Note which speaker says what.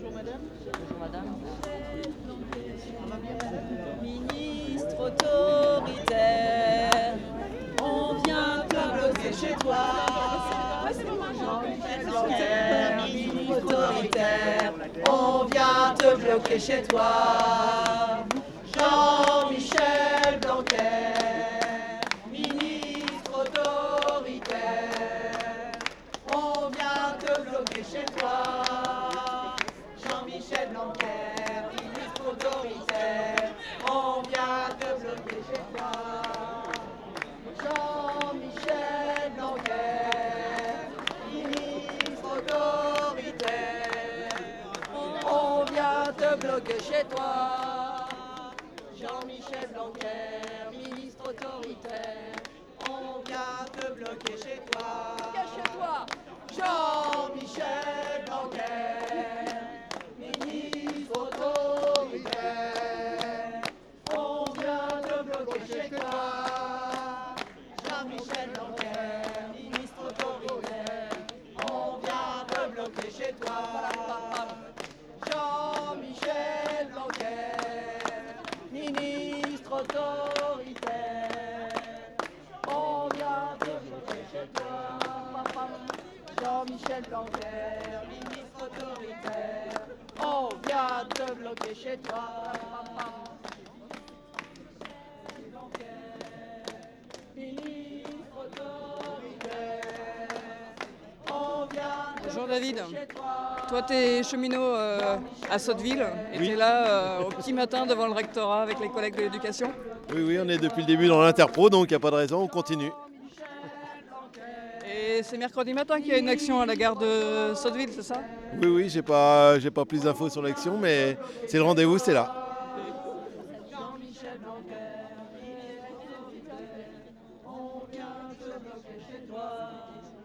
Speaker 1: Bonjour madame.
Speaker 2: Ministre autoritaire, on vient te bloquer chez toi. Jean-Michel Blanquer, ministre autoritaire, on vient te bloquer chez toi. Jean-Michel Blanquer, ministre autoritaire, on vient te bloquer chez toi. Jean-Michel Blanquer, ministre autoritaire, on vient te bloquer chez toi. Jean-Michel Blanquer, ministre autoritaire, on vient te bloquer chez toi. Jean-Michel Blanquer, ministre autoritaire, on vient te bloquer chez toi. Chez toi. Jean-Michel Blanquer, ministre autoritaire, on vient te bloquer chez toi. Jean-Michel Blanquer, ministre autoritaire, on vient te bloquer chez toi. Jean-Michel Blanquer, ministre autoritaire, on vient te bloquer chez toi. Jean-Michel Blanquer, ministre autoritaire, on vient te bloquer chez toi. Ministre autoritaire, on vient te
Speaker 1: Bonjour
Speaker 2: bloquer
Speaker 1: David.
Speaker 2: chez toi.
Speaker 1: Toi, tu es cheminot à Sotteville et tu es là au petit matin devant le rectorat avec les collègues de l'éducation.
Speaker 3: Oui, on est depuis le début dans l'Interpro, donc il n'y a pas de raison, on continue.
Speaker 1: Et c'est mercredi matin qu'il y a une action à la gare de Sotteville, c'est ça?
Speaker 3: Oui, j'ai pas plus d'infos sur l'action, mais c'est le rendez-vous, c'est là.
Speaker 2: Jean-Michel Blanquer, on vient te bloquer chez toi.